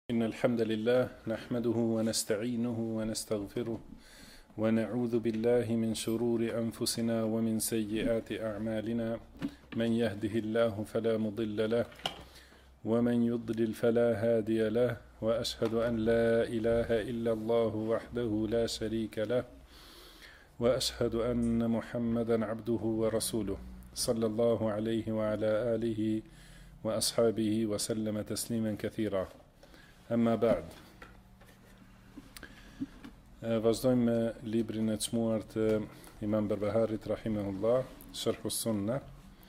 إن الحمد لله نحمده ونستعينه ونستغفره ونعوذ بالله من شرور أنفسنا ومن سيئات أعمالنا من يهده الله فلا مضل له ومن يضلل فلا هادي له وأشهد أن لا إله إلا الله وحده لا شريك له وأشهد أن محمدا عبده ورسوله صلى الله عليه وعلى آله وأصحابه وسلم تسليما كثيرا. Amma ba'd. Vazhdojmë me librin e çmuar të Imam Berbeharit rahimahullah, Sharh Sunnah.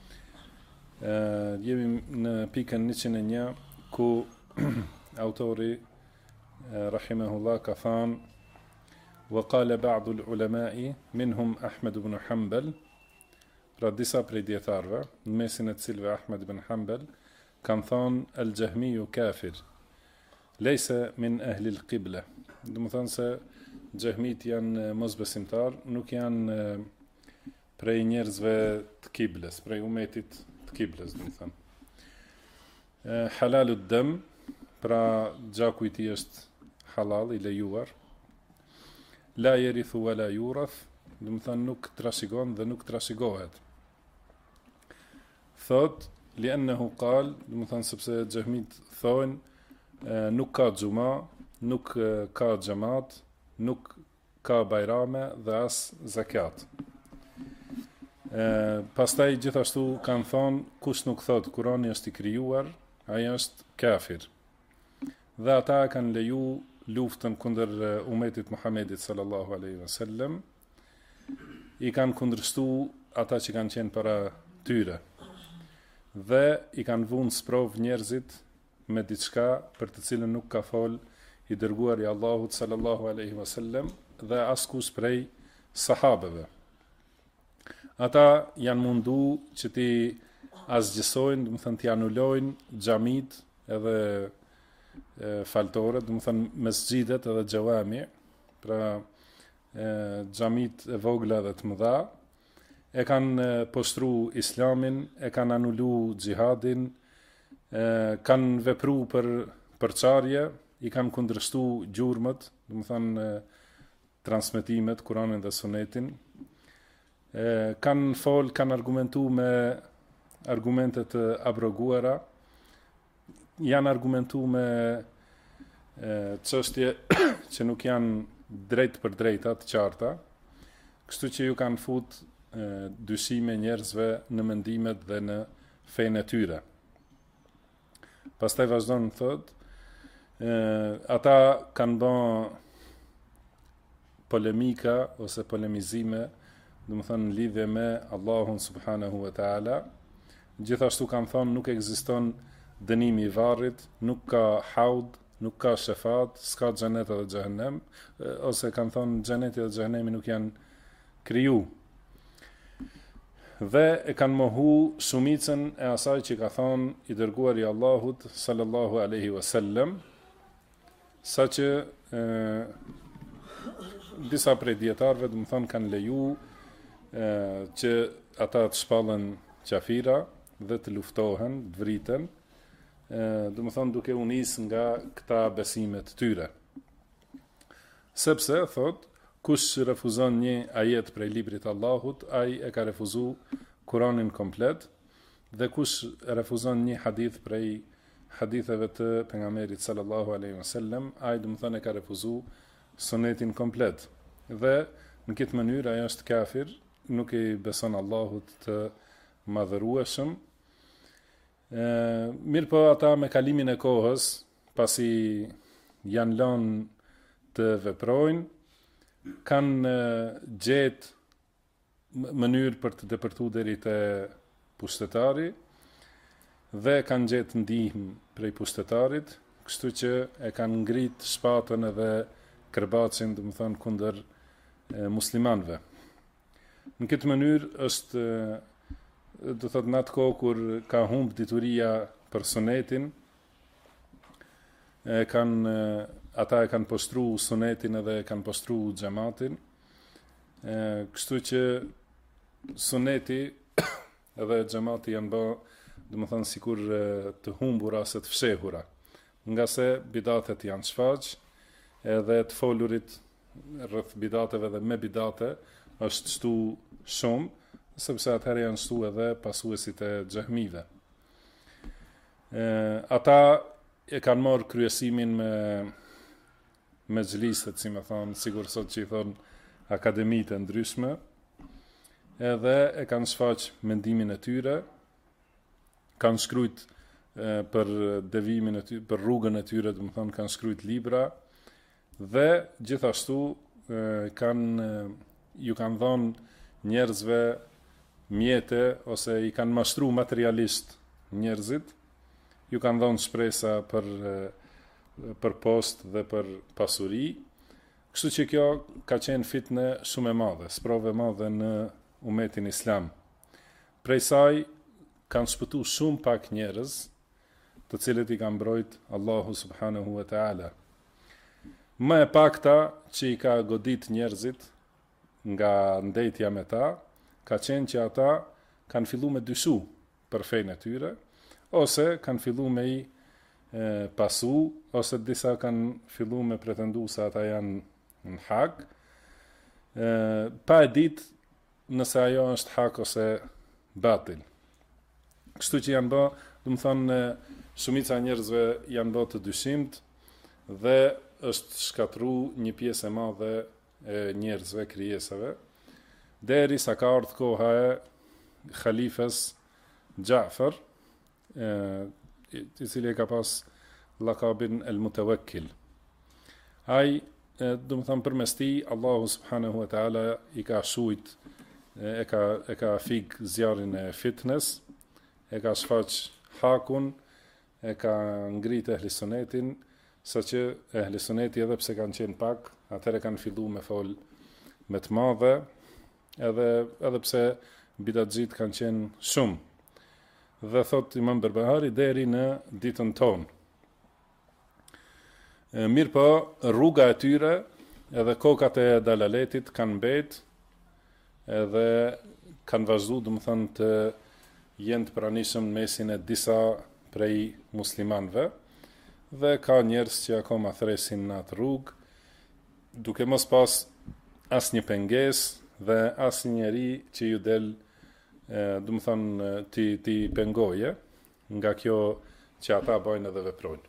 Jemi në pikën 101 ku autori rahimahullah ka thënë wa qala ba'd al-ulama'i minhum Ahmad ibn Hanbal, pra disa prej dietarëve, në mesin e të cilëve Ahmad ibn Hanbal kanë thënë al-Jahmiyu kafir. Lejse min ehli l'qibla. Dhe më thënë se gjahmit janë mosbesimtar, nuk janë prej njerëzve të kibles, prej umetit të kibles, dhe më thënë. Halalu dëm, pra gjaku i tij është halal, i lejuar. La jerithu wa la jurath, dhe më thënë nuk trashëgon dhe nuk trashëgohet. Thot, li ennehu qal, dhe më thënë sepse gjahmit thonë, nuk ka xhuma, nuk ka xhamat, nuk ka bajrame dhe as zakat. Pastaj gjithashtu kanë thonë kush nuk thot Kurani është i krijuar, ai është kafir. Dhe ata kanë leju luftën kundër umetit Muhamedit sallallahu alaihi wasallam, i kanë kundërshtu ata që kanë qenë para tyre. Dhe i kanë vënë sprov njerëzit me diçka për të cilën nuk ka fol i dërguari i Allahut sallallahu alaihi wasallam dhe askush prej sahabeve. Ata janë mundu që ti asgjësojnë, do të thënë ti anulojnë xhamit edhe faltorët, do të thënë mesxhidet edhe xhawami, pra xhamit e vogla dhe të mëdha, e kanë poshtru islamin, e kanë anulu xhihadin, kanë vepru për përçarje, i kanë kundërshtu gjurmët, do të thënë transmetimet, Kuranin dhe Sunetin, kanë fol, kanë argumentu me argumente të abroguara, janë argumentu me çështje që nuk janë drejt për drejta të qarta, kështu që ju kanë fut dyshime njerëzve në mendimet dhe në fenë e tyre. Pastaj vazhdon thot, ata kanë bën polemika ose polemizime, do të thënë në lidhje me Allahun subhanahu wa taala. Gjithashtu kanë thënë nuk ekziston dënimi i varrit, nuk ka haud, nuk ka shefat, s'ka xhenet edhe xhehenem, ose kanë thënë xheneti dhe xhehenemi nuk janë kriju. Dhe e kanë mohu shumicën e asaj që ka thonë i dërguari i Allahut sallallahu alaihi wasallam, saqë disa prej dietarëve, do të thonë, kanë leju që ata të shpallën qafira dhe të luftohen, të vriten, do të thonë duke u nis nga këta besime të tyre. Sepse thot, kush refuzon një ajet prej librit Allahut, ai e ka refuzu Kuranin komplet, dhe kush refuzon një hadith prej haditheve të pejgamberit sallallahu alaihi wasallam, ai do të thonë e ka refuzu Sunetin komplet. Dhe në këtë mënyrë ai është kafir, nuk i beson Allahut të madhërueshëm. Mirë po ata me kalimin e kohës, pasi janë lënë të veprojnë, kanë gjetë mënyrë për të depërtu deri te pushtetari dhe kanë gjetë ndihmë prej pushtetarit, kështu që e kanë ngrit shpatën edhe kërbacin, do të thonë, kundër muslimanëve. Në këtë mënyrë është, do të thotë, në atë kohë kur ka humb dituria për Sunetin, ata e kanë poshtru Sunetin edhe e kanë poshtru xhamatin, kështu që Suneti edhe xhamati janë bë, do të thënë, sikur të humbura se të fshehura. nga se bidatet janë shfaq, edhe të folurit rreth bidateve dhe me bidate është shtu shumë, sepse atëherë janë shtu edhe pasuesit e xehmive. Ata e kanë marrë kryesimin me xhlistet, si më thonë, sigur sot që i thonë akademitë ndryshme, edhe e kanë shfaq mendimin e tyre, kanë shkruajt për devimin e tyre, për rrugën e tyre, do të thonë kanë shkruajt libra dhe gjithashtu ju kanë dhënë njerëzve mjete ose i kanë mashtru materialisht njerëzit, ju kanë dhënë shpresa për post dhe për pasuri. Kështu që kjo ka qenë fitne shumë e madhe, sprove madhe në umetin islam. Prej saj kanë shpëtu shumë pak njerëz, të cilët i kanë mbrojt Allahu subhanahu wa ta'ala. Më e pakta që i ka godit njerëzit nga ndejtja me ta, ka qenë që ata kanë fillu me dyshu për fejnë e tyre, ose kanë fillu me i pasu, ose disa kanë fillu me pretendu se ata janë në hak, pa e dit nëse ajo është hak ose batil. Kështu që janë bë, do të thonë, shumica njerëzve janë bë të dyshimt dhe është shkatru një pjesë e madhe e njerëzve, krijesave, deri sa ka ardhur koha e khalifes Ja'far, i cili ka pas lakabin El Mutawakkil. Ai, do të thonë, përmes tij Allahu subhanahu wa taala i ka shujt, e ka fik zjarrin e fitnes, e ka shfaq hakun, e ka ngrit ehli sunetin, saqë ehli suneti edhe pse kanë qenë pak, atëherë kanë fillu me fol me të madhe, edhe pse bidatxhit kanë qenë shumë. Dhe thot Imam Berbahari deri në ditën tonë. Mirë po, rruga e tyre edhe kokat e dalaletit kanë mbet, edhe kanë vazhdu, do të thonë, të jenë të pranishëm në mesin e disa prej muslimanëve, dhe ka njerëz që akoma thresin në atë rrugë, duke mos pas asnjë pengesë dhe asnjë njeri që ju del, do të thonë, ti pengoje nga kjo që ata bajnë edhe veprojnë.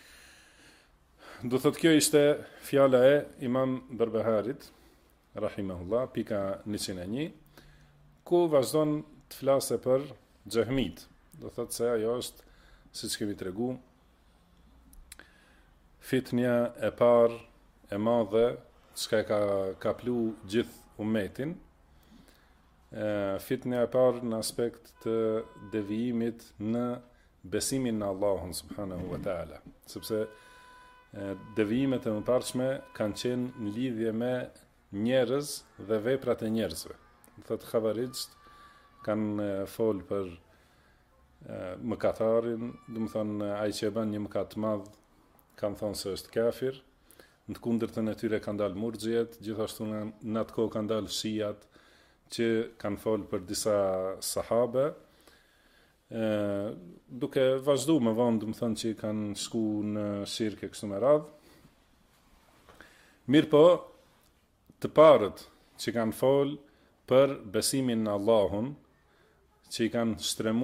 Do thotë, kjo ishte fjala e Imam Berbeharit, rahimahullah, pika 101, ku vazhdon të flase për xehmit. Do thotë se ajo është, siç kemi tregu, fitnja e parë e madhe që ka plu gjithë umetin, fitnja e parë në aspekt të devijimit në besimin në Allahun subhanahu wa ta'ala, sepse devijimet e mëparshme kanë qenë në lidhje me njerëz dhe veprat e njerëzve. Thotë Khawarijt kanë folë për mëkatarin, do të thonë ai që e bën një mëkat të madh, kanë thonë se është kafir, në të kundërtën e tyre kanë dalë murxhiet, gjithashtu në atë kohë kanë dalë shijat që kanë folë për disa sahabe, duke vazhdu më vonë, do të thonë, që kanë shku në shirke kështu me radhë. Mirë po, të parët që kanë folë për besimin në Allahun, që i kanë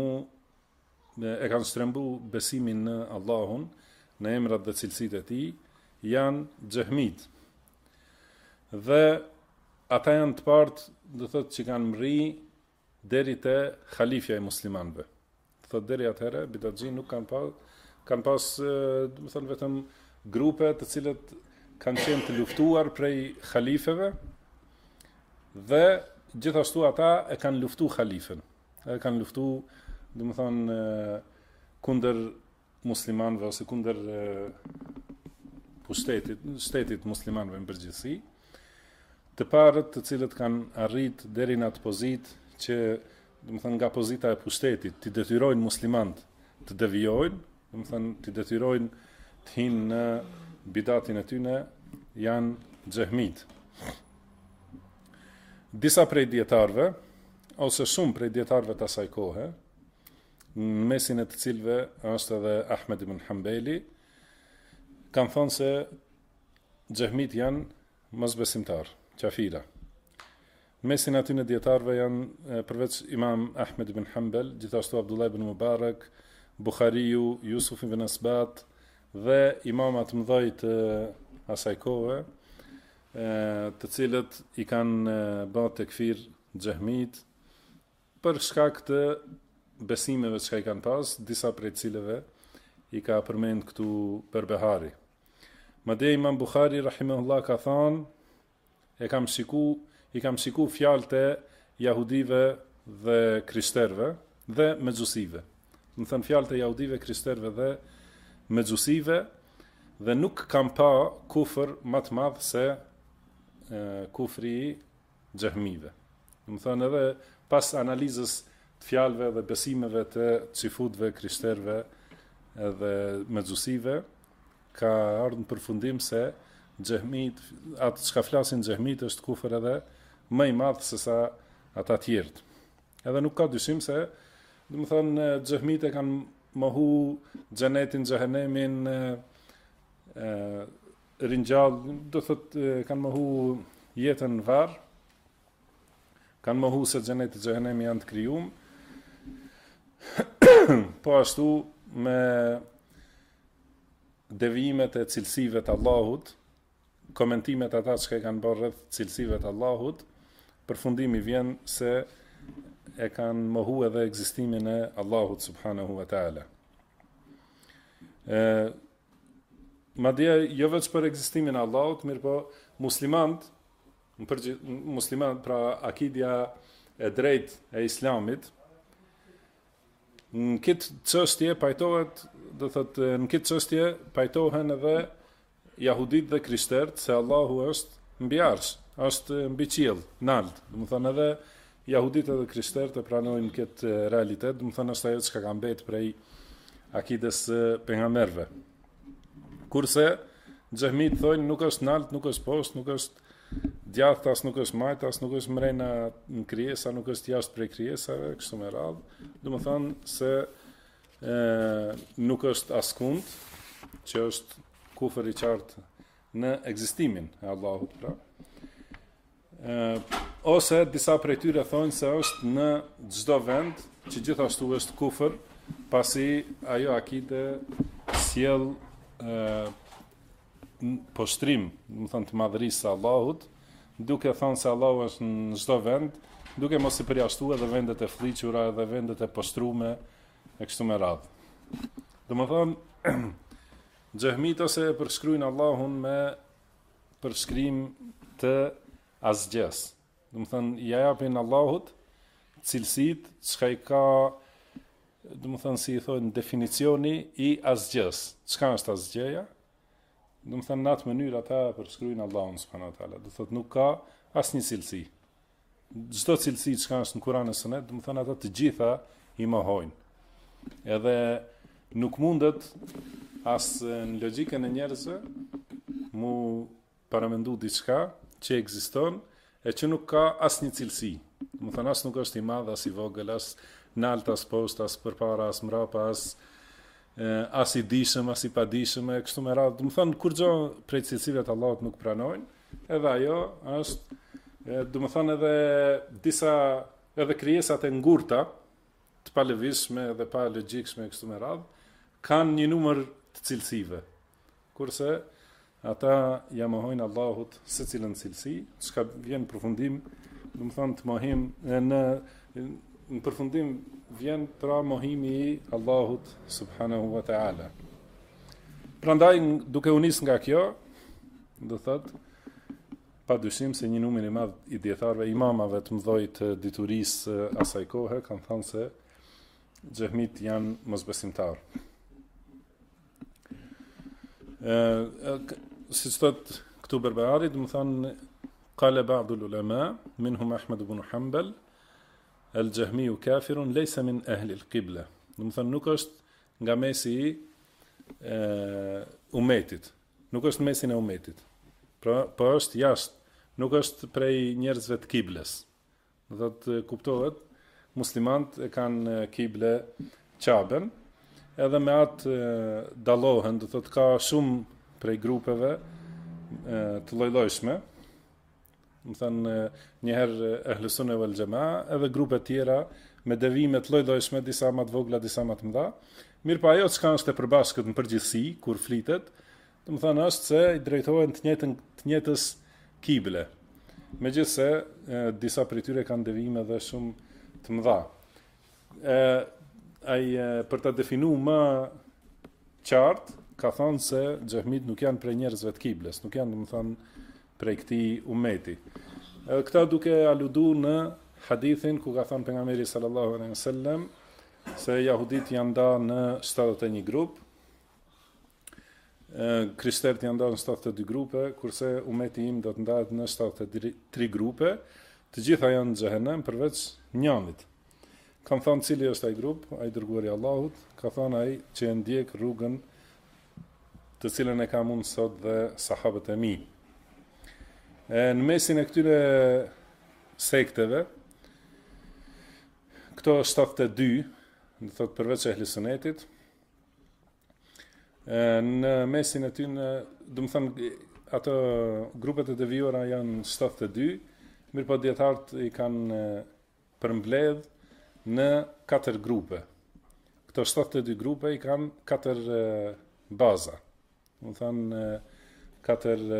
shtrembu besimin në Allahun, në emrat dhe cilësitë e tij, janë xehmit. Dhe ata janë të partë, do thotë, që kanë mri deri te khalifja e muslimanëve. Do thotë deri atëherë bidatxhi nuk kanë pas, do të thonë, vetëm grupe të cilët kanë qenë të luftuar prej khalifeve, dhe gjithashtu ata e kanë luftu khalifen. E kanë luftu, do të thonë, kundër muslimanëve ose kundër shtetit muslimanëve në përgjithësi, të parët të cilët kanë arrit deri në atë pozitë që, do të thonë, nga pozita e pushtetit të detyrojnë muslimant të devijojnë, do të thonë, të detyrojnë të hinë në bidatin e tyne, janë xehmit. Disa prej dietarëve ose shumë prej dietarëve të asaj kohe, në mesin e të cilëve është edhe Ahmed ibn Hanbali, kanë thonë se xehmit janë mosbesimtar, qafira. Mesin aty në dietarëve janë përveç Imam Ahmed ibn Hanbal, gjithashtu Abdullah ibn Mubarak, Buhariu, Yusuf ibn Asbat dhe imamat mëdhej të asaj kohe, të cilët i kanë bërë tekfir xehmit për shkak të besimeve që i kanë pas, disa prej cilëve i ka përmend këtu Berbehari. Madje Imam Buhari rahimahullah ka thënë, i kam shiku fjalët e jahudive dhe krishterëve dhe mexusive. Do thënë fjalët e jahudive, krishterëve dhe mexusive, dhe nuk kam pa kufër më të madh se kufri i xehmive. Do thënë edhe pas analizës të fjalëve dhe besimeve të xifutëve, krishterëve edhe mexusive, ka ardhur në përfundim se xehmit, atë çka flasin xehmit është kufër edhe më i madh se sa ata tjerët. Edhe nuk ka dyshim se, do të thonë, xehmit e kanë mohu xhenetin, xhehenemin, ringjall, do thotë kanë mohu jetën në varr, kanë mohu se xheneti, xhehenemi janë të krijuar, po ashtu me devijimet e cilësive të Allahut, komentimet ata që kanë bërë rreth cilësive të Allahut, përfundimi vjen se e kanë mohu edhe ekzistimin e Allahut subhanahu wa taala. Madje jo vetëm për ekzistimin e Allahut, mirë po muslimanët, pra akidja e drejtë e Islamit, në këtë çështje pajtohet, do thotë në këtë çështje pajtohen edhe jahudit dhe krishterët se Allahu është mbi arsh, është mbi qiell, nalt. Do të thonë edhe jahudit edhe krishterët e pranojnë këtë realitet, do të thonë është ajo që ka mbetë prej akides pejgamberëve. Kurse xehmit thonë nuk është nalt, nuk është poshtë, nuk është djathtë, as nuk është majtë, as nuk është mrena në krijesa, nuk është jashtë prej krijesave, kështu me radhë. Do të thonë se nuk është askund, që është kufër i qartë në ekzistimin e Allahut, pra. Ose disa prej tyre thonë se është në çdo vend, që gjithashtu është kufër, pasi ajo akide sjell poshtrim, do të thonë, të madhërisë së Allahut, duke thënë se Allahu është në çdo vend, duke mos i përjashtuar edhe vendet e fllihura edhe vendet e poshtrume e kështu me radhë. Domethënë, xehmit ose e përshkruajnë Allahun me përshkrim të asgjës. Domethënë, ja japin Allahut cilësitë çka i ka, domethënë si i thonë, definicioni i asgjës. Çka është asgjëja? Domethënë në atë mënyrë ata përshkruajnë Allahun subhanahu wa taala. Do thotë nuk ka asnjë cilësi. Çdo cilësi që është në Kur'an e Sunet, domethënë ata të gjitha i mohojnë. Edhe nuk mundet as në logjikën e njerëzve mu paramendu diçka që ekziston e që nuk ka asnjë cilësi. Domethënë as nuk është i madh, as i vogël, as nalt, as poshtë, as përpara, as mbrapa, as i dishëm, as i padishëm, e kështu me radhë. Domethënë kur gjë prej cilësive të Allahut nuk pranojnë, edhe ajo është, domethënë edhe disa edhe krijesat e ngurta, të palëvizshme dhe pa logjikshme kështu me radhë, kanë një numër të cilësive. Kurse ata ja mohojnë Allahut secilën cilësi, çka vjen në përfundim, domethënë të mohim në përfundim vjen pra mohimi i Allahut subhanahu wa taala. Prandaj duke u nis nga kjo, do thotë pa dyshim se një numër i madh i dietarëve, imamave të mëdhoj të diturisë asaj kohe kanë thënë se xehmit janë mosbesimtar. Si thot këtu Berbehari, do të thonë qala ba'd al-ulama minhum Ahmad ibn Hanbal al-Jahmi kafirun laysa min ahli al-qibla. Do të thonë nuk është nga mesi i umetit. Nuk është në mesin e umetit. Po është jashtë, nuk është prej njerëzve të kibles. Do thotë kuptohet, muslimanët e kanë kible Qaben, edhe me atë dallohen, do thotë ka shumë prej grupeve të lloj-llojshme. Më thënë njëherë Ehlu Sunne wal Jamaa, edhe grupe tjera me devime të lloj-llojshme, disa më të vogla, disa më të mëdha. Mirë pa ajo çka është e përbashkët në përgjithësi kur flitet, do të thonë është se i drejtohen të njëjtës kible. Megjithse disa prej tyre kanë devime dhe shumë të mëdha. Për ta definuar më qartë, ka thonë se xehmit nuk janë prej njerëzve të kibles, nuk janë, domethënë, prej këtij ummeti. Këta duke aludu në hadithin ku ka thënë pejgamberi sallallahu alaihi wasallam se jahudit janë ndarë në 71 grup, krishterët janë ndarë në 72 grupe, kurse ummeti im do të ndahet në 73 grupe, të gjitha janë në xhehenem përveç njënit. Kanë thënë cili është ai grup, ai dërguari i Allahut, ka thënë ai që e ndjek rrugën të cilën e kam unë sot dhe sahabët e mi. Në mesin e këtyre sekteve, këto 72, do thotë përveç Ehli Sunnetit, në mesin e tyre, do të thënë ato grupet e devijuara janë 72, mirëpo dietarët i kanë përmbledh në 4 grupe. Këto 72 grupe i kanë 4 baza. Do të thënë 4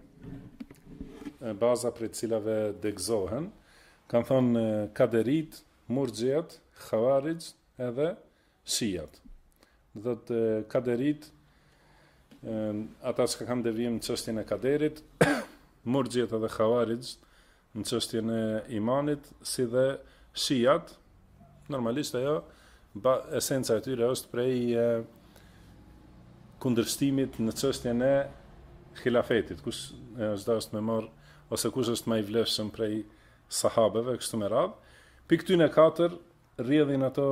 baza për të cilave degëzohen, kanë thënë kaderit, murxhiat, khawarij edhe shijat. Do të kaderit, ata që kanë devijim në çështjen e kaderit, murxhiat edhe khawarij në çështjen e imanit, si dhe shijat, normalisht ajo esenca e tyre është prej kundërshtimit në çështjen e khilafetit, kush është me marr ose kush është më i vlefshëm prej sahabeve, kështu me radhë. Pikë këtyne 4 rrjedhin ato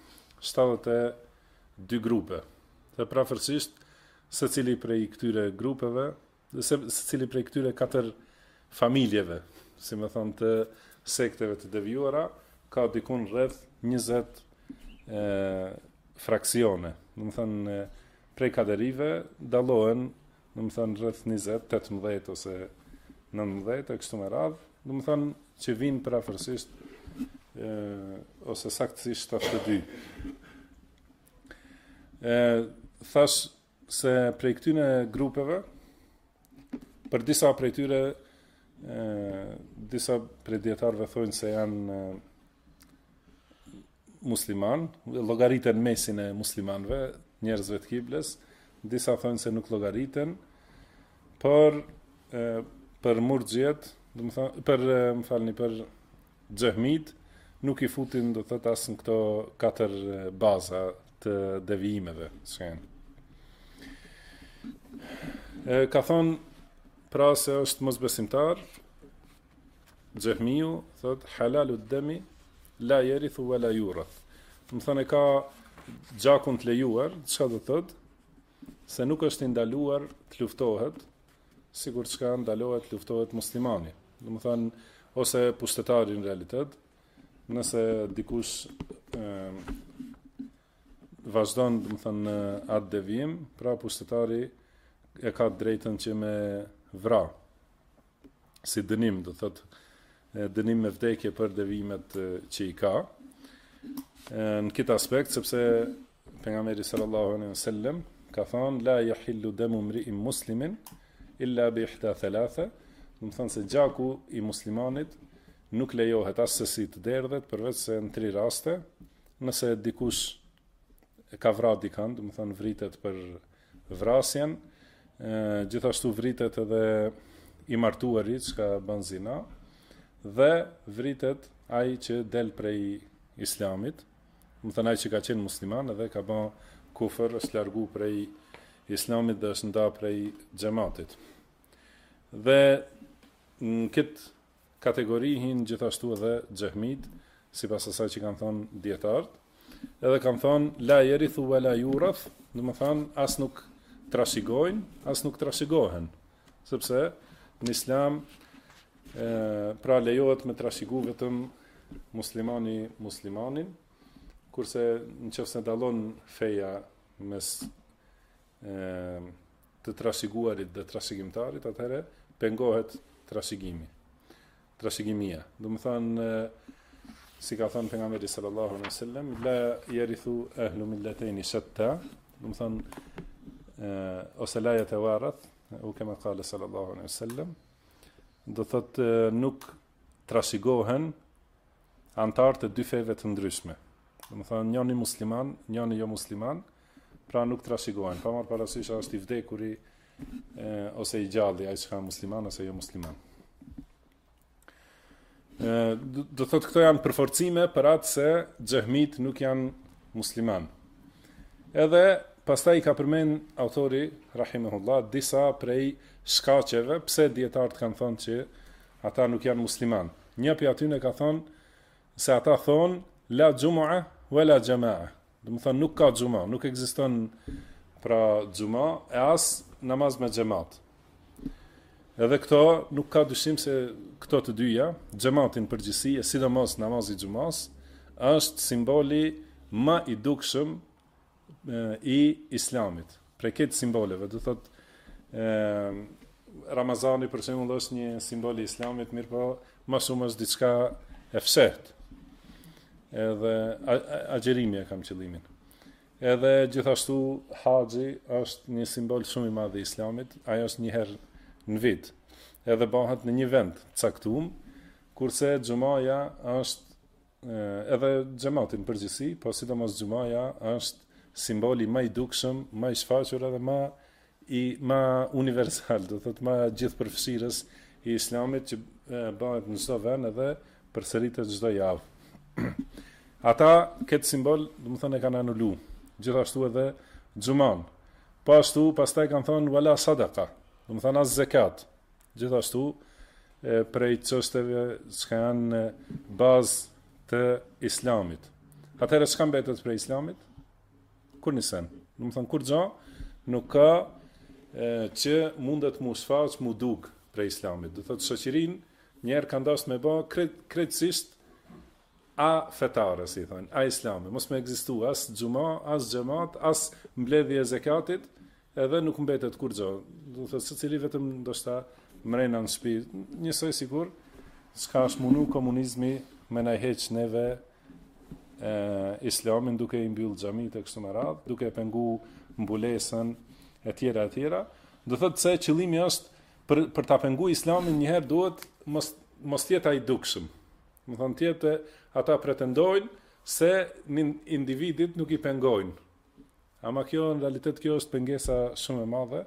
72 grupe. Dhe prafërsisht secili prej këtyre grupeve, secili prej këtyre 4 familjeve, si më thonë të sekteve të devijuara, ka dikun rreth 20 fraksione. Do të thënë prej kaderive dallohen, do të thënë rreth 20, 18 ose 19 e kështu me radhë, do të thënë që vinë prafërsisht ose saktësisht 72. Thash se prej këtyne grupeve, për disa prej tyre, disa prej dietarëve thonë se janë musliman, llogariten mesin e muslimanëve, njerëzve të kibles, disa thonë se nuk llogariten, për murxhiet, do të thonë, për xehmit, nuk i futin, do të thotë, as në këto 4 baza të devijimeve, ka thonë pra se është mosbesimtar, xehmiu thotë halalu demi la yarithu wala yurath. Do të thonë ka gjakun të lejuar, çka do thotë? Se nuk është i ndaluar të luftohet, sikur çka ndalohet të luftohet muslimani. Do të thonë ose pushtetari në realitet, nëse dikush vazhdon, do të thënë, atë devijim, pra pushtetari e ka drejtën që me vra, si dënim, do thotë, dënim me vdekje për devijimet që i ka. Në këtë aspekt, sepse pejgamberi sallallahu alaihi wasallam ka thënë la yahillu damu mri'in muslimin illa bi ihda thalatha, do të thënë se gjaku i muslimanit nuk lejohet as se si të derdhet, përveç se në 3 raste, nëse dikush ka vrarë dikën, do të thënë vritet për vrasjen, gjithashtu vritet edhe i martuari që bën zina, dhe vritet ai që del prej islamit, do të thënë ai që ka qenë musliman edhe ka bën kufër, është largu prej islamit dhe është nda prej xhamatit. Dhe në këtë kategori hin gjithashtu edhe xehmit, sipas asaj që kanë thonë dietarët, edhe kanë thonë la yarithu wala yurath, do të thonë as nuk trashëgojnë, as nuk trashëgohen, sepse në islam pra lejohet me trashëgu vetëm muslimani muslimanin, kurse nëse dallon feja mes të trashëguarit dhe trashëgimtarit, atëherë pengohet trashëgimia. Do të thonë, si ka thënë pejgamberi sallallahu alaihi wasallam, la yarithu ahlu millatayn shatta, do të thonë ose la yatawarath, u kema qala sallallahu alaihi wasallam, do thotë nuk trashëgohen antarët e dy feve të ndryshme. Do të thonë njëri musliman, njëri jo musliman, pra nuk trashëgohen. Pa marrë parasysh është i vdekuri ose i gjalli, ai që ka musliman ose jo musliman. Do thotë këto janë përforcime për atë se xehmit nuk janë musliman. Edhe pastaj ka përmend autori rahimahullah disa prej shkaqeve pse dietarët kanë thënë që ata nuk janë musliman. Një prej atyre ka thënë se ata thonë la xumua wala jamaa. Do të thonë nuk ka xuma, nuk ekziston pra xuma e as namaz me xhamat. Edhe këto nuk ka dyshim se këto të dyja, xhamatin përgjithësi e sidomos namazi i xumas, është simboli më i dukshëm i Islamit. Prej këtë simboleve, do thotë Ramazani për shembull është një simbol i Islamit, mirë po më shumë është diçka e fshehtë. Edhe agjerimi e kam qëllimin. Edhe gjithashtu haxhi është një simbol shumë i madh i Islamit, ajo është një herë në vit. Edhe bëhet në një vend caktuar, kurse xumaja është edhe xhamatin përgjithësi, po sidomos xumaja është simboli më i dukshëm, më i shfaqur edhe më universal, do thotë më gjithëpërfshirës i Islamit që bëhet në çdo vend edhe përsëritet çdo javë. Ata këtë simbol, do të thonë, e kanë anulu. Gjithashtu edhe xuman. Po ashtu pastaj kanë thonë wala sadaqa, do të thonë as zakat. Gjithashtu prej çështjeve që janë bazë të Islamit. Atëherë çka mbetet për Islamit? Kur nisen. Do të thonë kur gjë nuk ka që mundet mu shfaq, mu duk për Islamit. Do thotë shoqërinë njerë kanë dashur me bë krejtësisht a fetare, si thonë, a islami. Mos me ekzistu as xuma, as xhamat, as mbledhje e zakatit, edhe nuk mbetet kur gjë. Do të thotë secili vetëm ndoshta mrena në shtëpi, njësoj sigur, s'ka është munu komunizmi me na heq neve Islamin duke i mbyll xhamit e kështu me radhë, duke e pengu mbulesën e tjera. Do thotë se qëllimi është për ta pengu Islamin njëherë duhet mos tjetë ai dukshëm. Më thonë tjetë ata pretendojnë se individit nuk i pengojnë. Ama kjo, në realitet, kjo është pengesa shumë e madhe.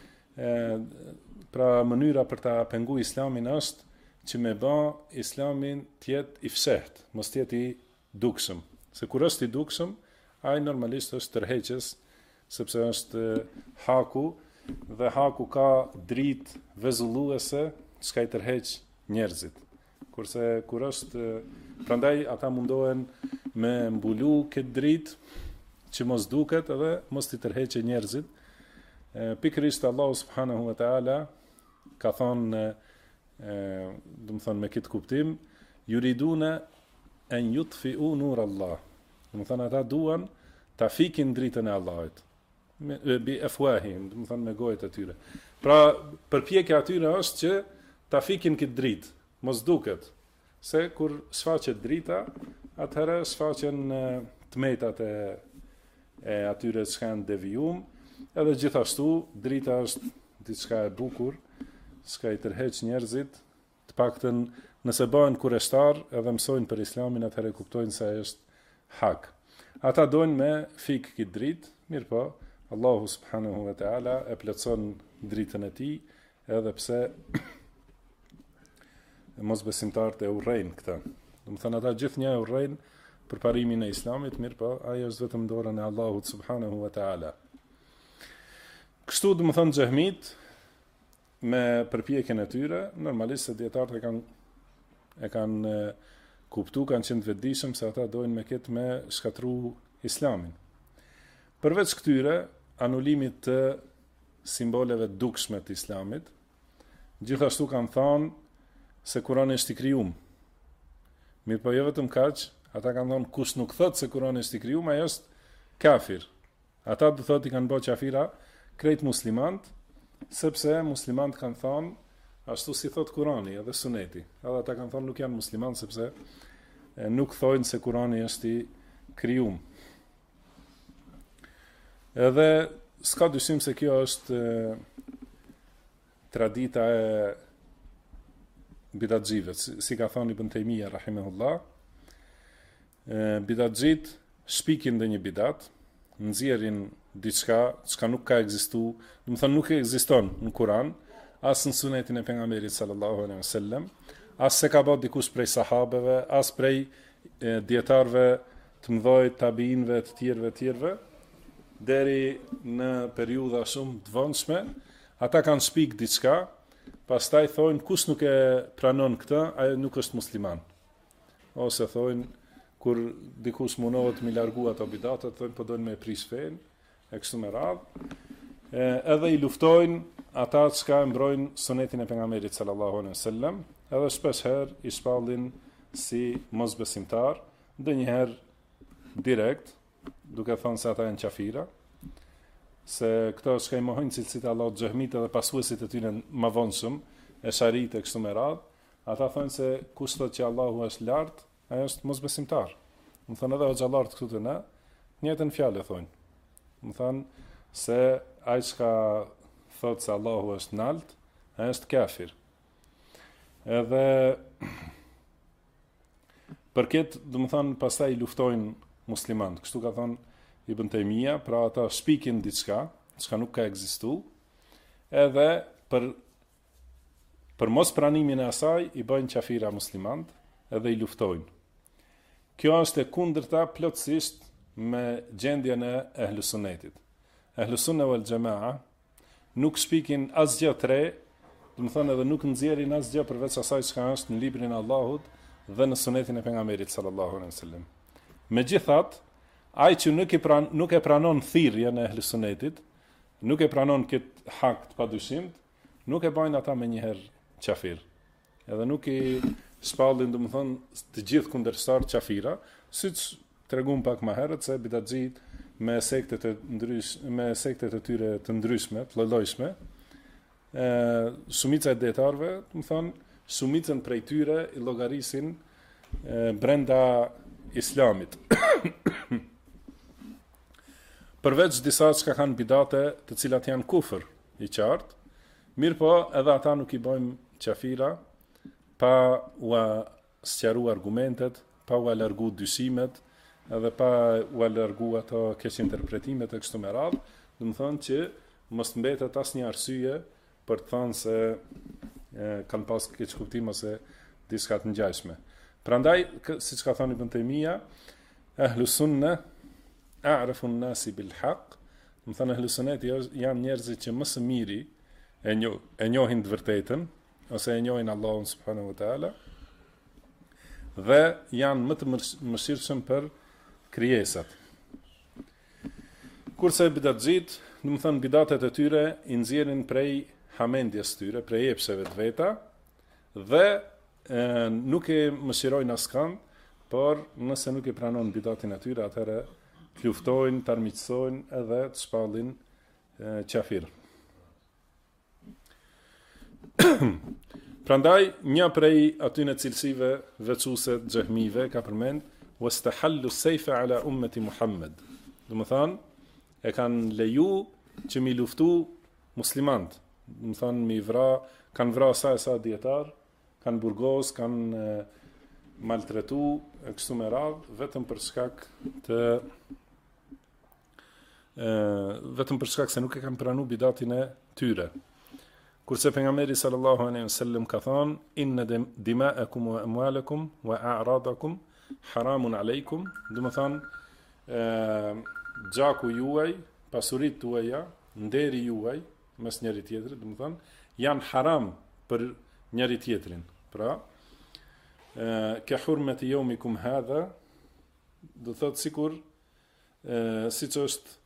Pra mënyra për ta pengu Islamin është që me ba Islamin tjetë i fshehtë, mos tjetë i dukshëm. Se kur është i dukshëm, ai normalisht është tërheqës, sepse është haku, dhe haku ka dritë vezulluese që ka i tërheq njerëzit. Kurse kur është, prandaj ata mundohen me mbulu këtë dritë që mos duket edhe mos t'i tërheqë njerëzit. Pikërisht Allahu subhanahu wa taala ka thonë, do të thonë me këtë kuptim, yuriduna an yutfi'u nur Allah. Do të thonë ata duan ta fikin dritën e Allahut. Bi afwahihim, do të thonë me gojët e tyre. Pra përpjekja e tyre është që ta fikin këtë dritë, mos duket. Se kur shfaqet drita, atëherë shfaqen tmetat e atyre që kanë devijum, edhe gjithashtu drita është diçka e bukur, s'ka i tërheq njerëzit, të paktën nëse bëhen kureshtar edhe mësojnë për Islamin, atëherë kuptojnë se është hak. Ata dojnë me fik këtë dritë, mirë po, Allahu subhanahu wa ta'ala e plotson dritën e tij, edhe pse mos besimtarët e urrejnë këta. Do të thënë ata gjithnjë e urrejnë për parimin e Islamit, mirë po, ajo është vetëm dorën e Allahut subhanahu wa ta'ala. Kështu do të thënë xehmit me përpjekjen e tyre, normalisht se dietarët e kanë kuptuar, kanë qenë të vetëdijshëm se ata dojnë me këtë me shkatru Islamin. Përveç këtyre anulimit të simboleve dukshme të Islamit, gjithashtu kanë thënë se Kurani është i krijuar. Mirë po jo vetëm kaq, ata kanë thënë kush nuk thot se Kurani është i krijuar, ai është kafir. Ata do thotë i kanë bërë kafira krejt muslimant, Sepse muslimanët kanë thonë, ashtu si thot Kurani edhe Suneti, edhe ata kanë thonë nuk janë muslimanë sepse nuk thojnë se Kurani është i krijuar. Edhe s'ka dyshim se kjo është tradita e bidatxive, si ka thënë Ibn Taymija rahimahullah. Bidatxit shpikin dhe një bidat, nxjerrin diçka çka nuk ka ekzistuar, do të thonë nuk ekziston në Kur'an, as në Sunetin e pejgamberit sallallahu alaihi wasallam, as se ka bërë dikush prej sahabeve, as prej dietarëve të mëdhoj, tabiinëve, të tjerëve, deri në periudha shumë të vonshme, ata kanë shpik diçka, pastaj thonë kush nuk e pranon këtë, ai nuk është musliman. Ose thonë kur dikush mundohet me largu ato bidatet, thonë po doin me prish fen, e kështu me radhë. Edhe i luftojnë ata që mbrojnë sunetin e pejgamberit sallallahu alaihi wasallam, edhe shpesh herë i shpallin si mosbesimtar, ndonjëherë direkt, duke thënë se ata janë qafira, se këto shka i mohojnë cilësitë e Allahut xehmit edhe pasuesit e tyre më vonshëm, e sharit e kështu me radhë, ata thonë se kush thotë që Allahu është lart, ai është mosbesimtar. Më thonë edhe xhallarët këtu të na, njëjtën fjalë thonë. Më thonë se ai që thotë se Allahu është nalt, ai është kafir. Edhe për këtë, do të thonë, pastaj luftojnë muslimanët. Kështu ka thonë Ibn Taymija, pra ata shpikin diçka, çka nuk ka ekzistuar, edhe për mos pranimin e asaj i bëjnë qafira muslimanët, edhe i luftojnë. Kjo është e kundërta plotësisht me gjendjen e Ahlus Sunnetit. Ahlus Sunna wal Jamaa nuk shpikin asgjë tre, do të thonë edhe nuk nxjerrin asgjë përveç asaj çka është në librin e Allahut dhe në sunetin e pejgamberit sallallahu alaihi wasallam. Megjithatë, ai që nuk e pranon thirrjen e Ahlus Sunnetit, nuk e pranon këtë hak të padyshim, nuk e bajnë ata me njëherë qafir. Edhe nuk i shpallin, do të thonë, të gjithë kundërshtar qafira, siç tregum pak më herët se bidatxhit me sektet e tyre të ndryshme, të lloj-llojshme, shumica e dietarëve, do të thonë, shumicën prej tyre i llogarisin brenda islamit. Përveç disa që kanë bidate të cilat janë kufër i qartë, mirë po edhe ata nuk i bojmë qafira pa u sqaruar argumentet, pa u largu dyshimet, edhe pa u largu ato keq interpretimet e kështu me radhë, do të thonë që mos mbetet asnjë arsye për të thënë se kanë pas keq kuptim ose diçka të ngjashme. Prandaj, siç ka thënë Ibn Taymija, Ahlus Sunna a'rafu an-nasi bil haqq, do të thonë Ahlus Sunneti janë njerëzit që më së miri e njohin të vërtetën, ose e njohin Allahun subhanahu wa taala, dhe janë më të mëshirshëm për krijesat. Kurse bidatxhit, do të thonë bidatet e tyre i nxjerrin prej hamendjes tyre, prej epsheve të veta, dhe nuk e mëshirojnë askënd, por nëse nuk e pranon bidatin e tyre, atëherë të luftojnë, të armiqësojnë edhe të shpallin qafir. Prandaj, një prej atyne cilësive veçuese të xehmive ka përmend wastahallu sayfa ala ummati Muhammed. Do të thonë, e kanë leju që mi luftu muslimant. Do të thonë kanë vrarë sa dietar, kanë burgos, kanë maltretu e kështu me radhë, vetëm për shkak se nuk e kanë pranu bidatin e tyre. Kurse pejgamberi sallallahu alaihi wasallam ka thënë inna dima'akum wa amwalakum wa a'radakum haramun aleikum, do të thonë gjaku juaj, pasuritë tuaja, nderi juaj mes njëri tjetrit, do të thonë janë haram për njëri tjetrin. Pra, ka hurmeti yawmikum hadha, do thotë sikur siç është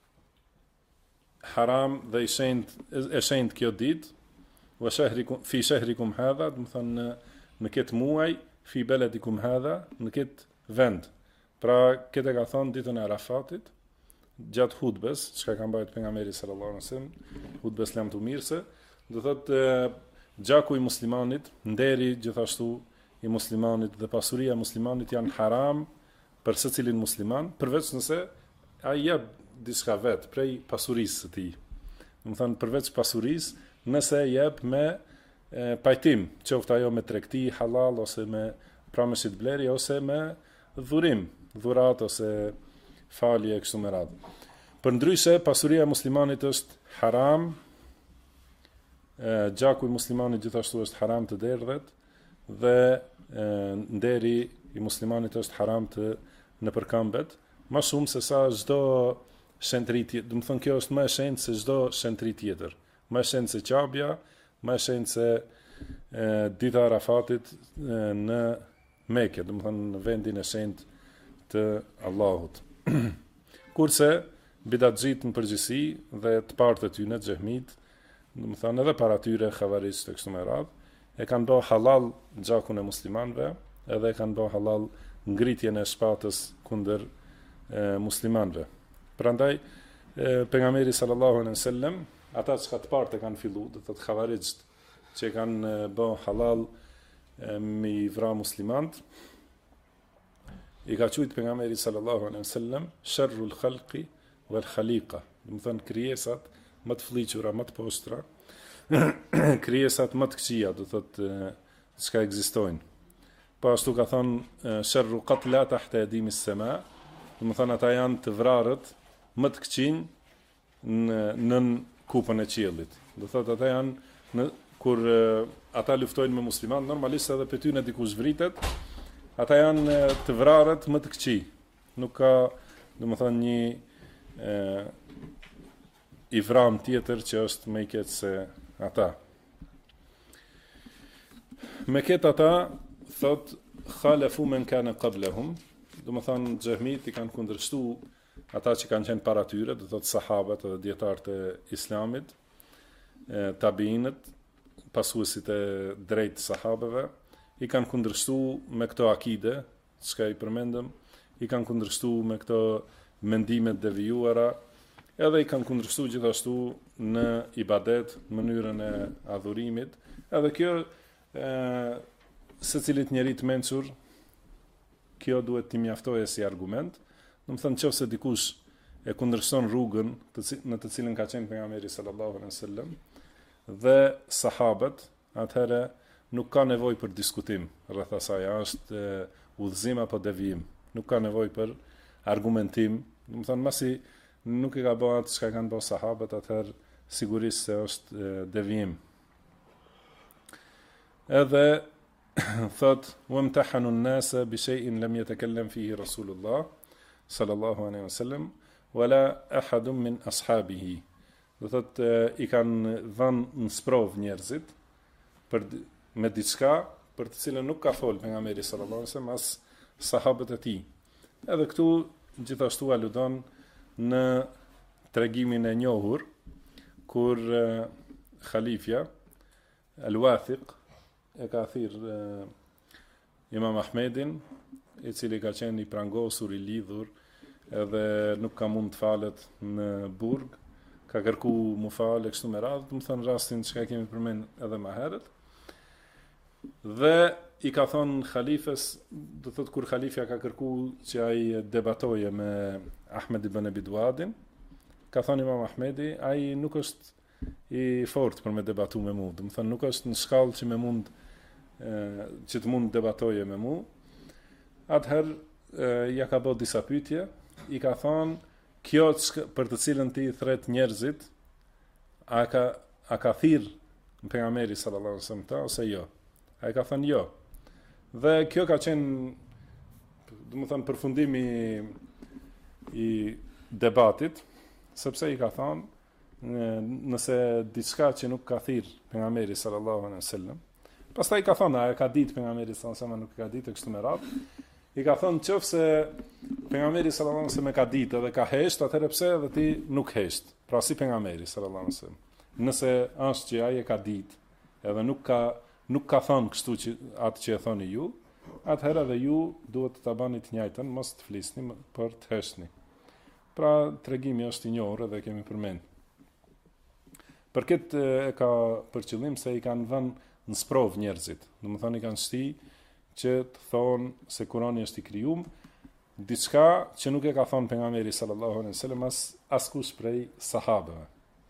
haram dhe e shenjtë kjo ditë, wa shahrikum fi shahrikum hadha, do të thonë në këtë muaj, fi baladikum hadha, në këtë vend. Pra, këtë ka thonë ditën e Arafatit, gjatë hutbes, çka ka mbajtur pejgamberi sallallahu alaihi wasallam, hutbes lam të mirëse, Do thotë gjaku i muslimanit, nderi gjithashtu i muslimanit dhe pasuria e muslimanit janë haram për secilin musliman, përveç nëse ai jep diçka vet prej pasurisë së tij. Do të thënë përveç pasurisë, nëse jep me pajtim, qoftë ajo me tregti halal ose me pramësit bleri ose me dhurim, dhurat ose falje kështu me radhë. Përndryshe, pasuria e muslimanit është haram, gjaku i muslimanit gjithashtu është haram të derdhet dhe nderi i muslimanit është haram të nëpërkëmbet, më shumë se sa çdo shentri tjetër. Do të thonë kjo është më e shenjtë se çdo shentri tjetër. Më e shenjtë se qabja, më e shenjtë se dita e Arafatit në Mekë, do të thonë në vendin e shenjtë të Allahut. Kurse bidatxhit në përgjithësi dhe të partë të tyre xehmit, do të thonë edhe para tyre xhavaristë kështu me radhë, e kanë bërë halal gjakun e muslimanëve, edhe e kanë bërë halal ngritjen e shpatës kundër muslimanëve. Prandaj pejgamberi sallallahu alaihi wasallam, ata që të partë kanë fillu, do të thotë xhavaristë që kanë bërë halal me i vra muslimant, i ka thujt pejgamberi sallallahu alaihi wasallam sharrul khalqi wal khaliqa, do të thonë krijesat më të fllihura, më të postra, krijesat më të këqija, do thotë çka ekzistojnë. Po ashtu ka thonë sharru qatla tahta yadimi as-sama, do të thonë ata janë të vrarët më të këqinj në kupën e qiellit. Do thotë ata janë kur ata luftojnë me musliman, normalisht edhe për ty në dikush vritet, ata janë të vrarët më të këqij. Nuk ka, do të thonë, një i vram tjetër që është më i keq se ata. Me këtë ata thot khalafu men kana qablahum, do të thonë xehmit i kanë kundërshtuar ata që kanë qenë para tyre, do thotë sahabët dhe dietarët e Islamit, tabiinët, pasuesit e drejtë sahabeve, i kanë kundërshtuar me këto akide, çka i përmendëm, i kanë kundërshtuar me këto mendime të devijuara, edhe i kanë kundërshtuar gjithashtu në ibadet, në mënyrën e adhurimit, edhe kjo secilit njeri të mençur, kjo duhet t'i mjaftojë si argument. Do të thënë nëse dikush e kundërshton rrugën në të cilën ka qenë pejgamberi sallallahu alaihi wasallam dhe sahabët, atëherë nuk ka nevojë për diskutim rreth asaj, është udhëzim apo devijim. Nuk ka nevojë për argumentim. Do të thënë masi nuk i ka bërë atë çka kanë bërë sahabët, atëherë sigurisht se është devijim. Edhe thot wamtahanu an-nasa bi shay'in lam yatakallam fihi Rasulullah sallallahu alaihi wasallam wala ahadun min ashabihi. Do thot i kanë dhënë në sprov njerëzit me diçka për të cilën nuk ka fol pejgamberi sallallahu alaihi wasallam as sahabët e tij. Edhe këtu gjithashtu aludon në tregimin e njohur kur khalifja Al-Wathiq e ka thirr Imam Ahmedin, i cili ka qenë i prangosur, i lidhur, edhe nuk ka mund të falet në burg, ka kërku mu fale kështu me radhë, do të thënë rastin që kemi përmend edhe më herët. Dhe i ka thonë khalifes, do thotë kur khalifja ka kërku që ai debatoje me Ahmed ibn Abi Duadin, ka thonë Imam Ahmedi, ai nuk është i fort për me debatu me mu, do të thënë nuk është në shkallë që që të mund debatoje me mu. Atëherë ja ka bërë disa pyetje, i ka thonë kjo për të cilën ti thret njerëzit, a ka thirr pejgamberi sallallahu alaihi wasallam ose jo? Ai ka thënë jo. Dhe kjo ka qenë, do të thënë, përfundimi i debatit, sepse i ka thënë nëse diçka që nuk ka thirr pejgamberi sallallahu alaihi wasallam, pastaj ka thënë a ka ditë pejgamberi sallallahu alaihi wasallam, nuk ka ditë kështu me radhë. I ka thënë nëse pejgamberi sallallahu alaihi wasallam ka ditë edhe ka hesht, atëherë pse edhe ti nuk hesht? Pra si pejgamberi sallallahu alaihi wasallam. Nëse është që ai e ka ditë edhe nuk ka thënë kështu që atë që e thoni ju, atëherë edhe ju duhet të ta bani të njëjtën, mos të flisni për të heshtni. Pra tregimi është i njohur edhe kemi përmend. Për këtë e ka për qëllim se i kanë vënë në sprov njerëzit. Domethënë i kanë shti që të thonë se Kurani është i krijuar, diçka që nuk e ka thonë pejgamberi sallallahu alaihi wasallam askush prej sahabëve.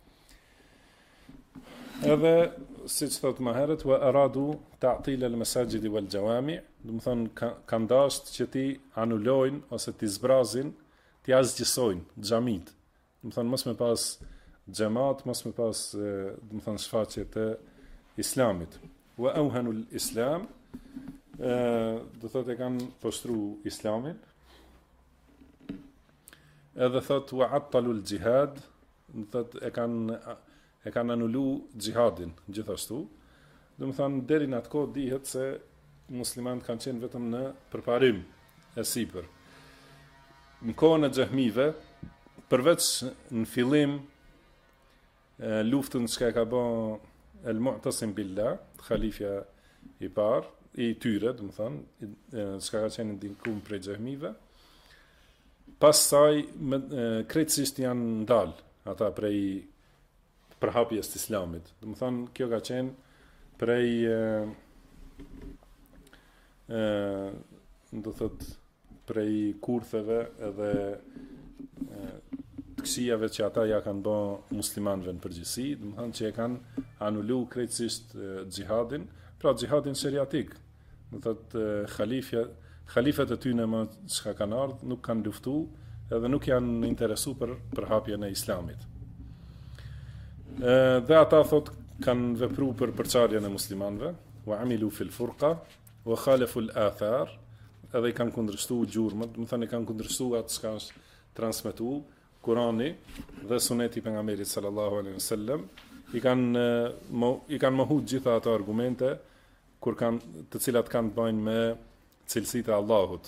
Edhe siç thot më herët wa aradu ta'til al-masajid wal jawami', domethënë kanë dashur që ti anulojnë ose ti zbrazin, ti azgjësojnë xhamit. Domethënë mos më pas xhamat, mos më pas domethënë shfaqje të islamit. Wa awhanu al-islam, do thotë e kanë poshtru islamin. Edhe thot wa attalu al-jihad, do thotë e kanë anulu xhihadin gjithashtu. Domethënë deri në atë kohë dihet se muslimanët kanë qenë vetëm në përparim e sipër. Në kohën e xehmive, përveç në fillim luftën që ka bën el-Mu'tasim billah, khalifja i parë, i tyre, domethënë, që ka qenë ndikuar prej xehmive. Pas saj krejtësisht janë ndal ata prej përhapjes të islamit. Domethënë kjo ka qenë prej do thot prej kurtheve edhe të kësijave që ata ja kanë bën muslimanëve në përgjithësi, domethënë që e kanë anulu krejtësisht xhihadin, pra xhihadin sheriatik. Do thot khalifet e tyre më çka kanë ardhur nuk kanë luftu edhe nuk janë interesu për përhapjen e islamit. Dhe ata thot kanë vepru për përçarjen e muslimanëve, wa amilu fil furqa, wa khalafu al-athar, edhe i kanë kundërshtuar gjurmët, do të thënë i kanë kundërshtuar atë çka është transmetuar Kurani dhe Suneti i pejgamberit sallallahu alaihi wasallam, i kanë mohu gjitha ato argumente të cilat kanë të bëjnë me cilësitë e Allahut.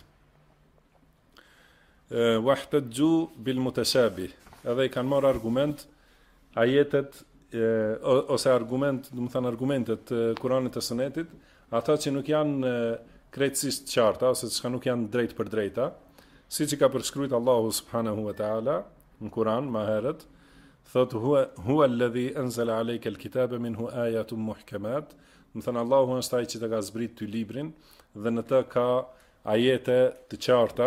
Wahtajju bil mutashabih, edhe i kanë marrë argument ajetet ose argument, do të thënë argumentet të Kuranit e Sunetit, ata që nuk janë krejtësisht qarta ose që nuk janë drejt për drejta, siç i ka përshkruajtur Allahu subhanahu wa taala në Kur'an më herët, thot huwa alladhi anzala alayka al-kitaba minhu ayatun muhkamat, do thënë Allahu është ai që të ka zbrit ty librin dhe në të ka ajete të qarta,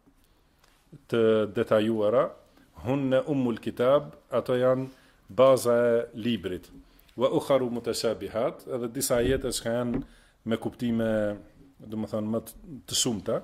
të detajuara, hunna ummul kitab, ato janë baza e librit. Wa ukharu mutashabihat, edhe disa ajete që janë me kuptime, domethënë më të shumta.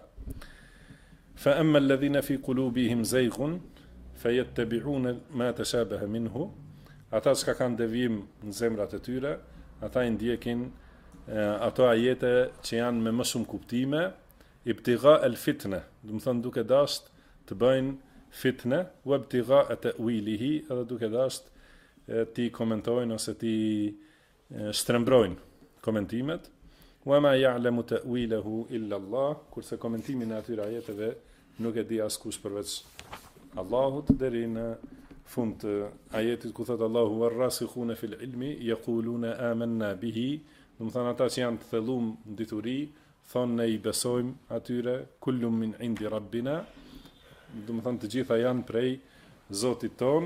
Fa amma alladhina fi qulubihim zayghun fayattabi'una ma tashabaha minhu, ata që kanë devijim në zemrat e tyre, ata i ndjekin ato ajete që janë me më shumë kuptime, ibtigha al-fitna, domethënë duke dashur të bëjnë fitne, wa ibtigha ta'wilihi, edhe duke dashur ti komentojnë ose ti shtrembrojnë komentimet, wa ma ya'lamu ta'wilahu illa Allah, kurse komentimin e atyre ajeteve nuk e di askush përveç Allahut, deri në fund të ajetit ku thot Allahu warrasikhuna fil ilmi yaquluna amanna bihi, do të thonë ata që janë të thellum në dituri thonë ne i besojmë atyre, kullum min indi rabbina, do të thonë të gjitha janë prej Zotit ton.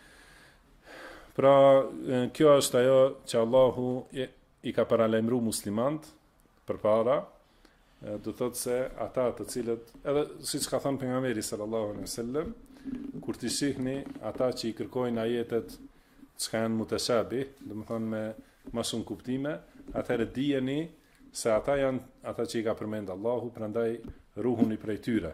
Pra kjo është ajo që Allahu i ka paralajmëruar muslimant përpara, do thotë se ata të cilët, edhe siç ka thënë pejgamberi sallallahu alaihi wasallam, kur ti shihni ata që i kërkojnë ajetet që janë mutashabih, do të thonë me më shumë kuptime, atëherë dijeni se ata janë ata që i ka përmend Allahu, prandaj ruhuni prej tyre.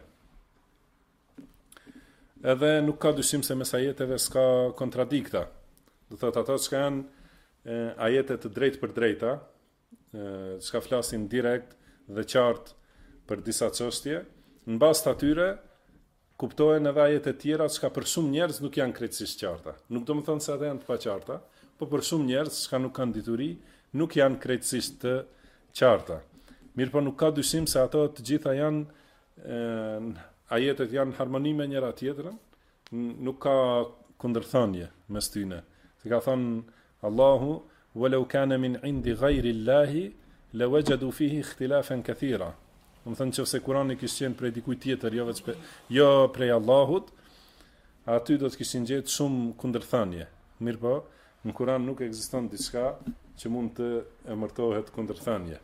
Edhe nuk ka dyshim se mes ajeteve s'ka kontradikta. Do thotë ata që janë ajete të drejtë për drejta, që flasin direkt dhe qartë për disa çështje, në bazë të atyre kuptohen edhe ajete tjera që për shumë njerëz nuk janë krejtësisht qarta. Nuk do të thonë se ata janë të paqarta, por për shumë njerëz që nuk kanë dituri, nuk janë krejtësisht të qarta. Mirë, po nuk ka dyshim se ato të gjitha janë ajetet janë harmoni me njëra tjetrën, nuk ka kundërthënie mes tyre. Si ka thënë Allahu, walau kana min indi ghayri Allahi lawajadu fihi ikhtilafan kathira. Do të thonë nëse Kurani kishte qenë prej dikujt tjetër, jo prej Allahut, aty do të kishin gjetë shumë kundërthënie. Mirë po, Në Kur'an nuk ekziston diçka që mund të emërtohet kundërthënie.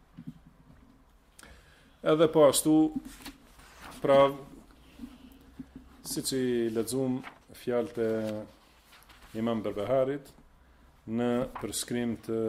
Edhe po ashtu, pra, siç i lexuam fjalët e Imam Berbeharit në përshkrim të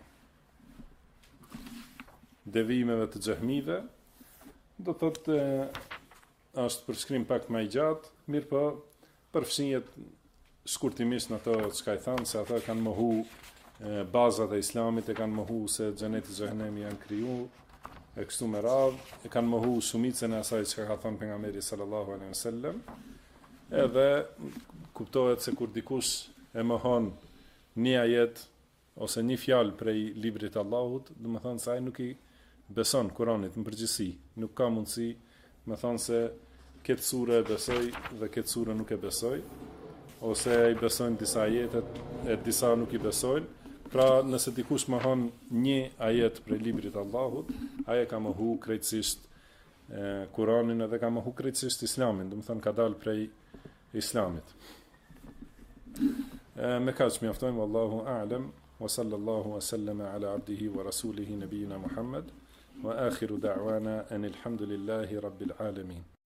devimeve të xehmive, do thotë është përshkrim pak më i gjatë, mirë po përfshihet shkurtimisht në ato çka i thanë, se ata kanë mohu bazat e islamit, e kanë mohu se xheneti dhe xhehenemi janë kriju, e kështu me radhë, e kanë mohu shumicën e asaj që ka thënë pejgamberi sallallahu alaihi wasallam. Edhe kuptohet se kur dikush e mohon një ajet ose një fjalë prej librit të Allahut, do të thonë se ai nuk i beson Kuranit në përgjithësi, nuk ka mundësi me thonë se këtë sure e besoj dhe këtë sure nuk e besoj, ose i besojnë disa ajetet e disa nuk i besojnë. Pra, nëse dikush mohon një ajet prej librit të Allahut, ai e ka mohu krejtësisht Kuranin edhe ka mohu krejtësisht Islamin, do të thonë ka dalë prej Islamit. Me kaq mjaftojmë, wallahu a'lam, wa sallallahu wa sallama ala abdihi wa rasulihi nabiyina Muhammad, wa akhiru da'wana anil hamdulillahi rabbil alamin.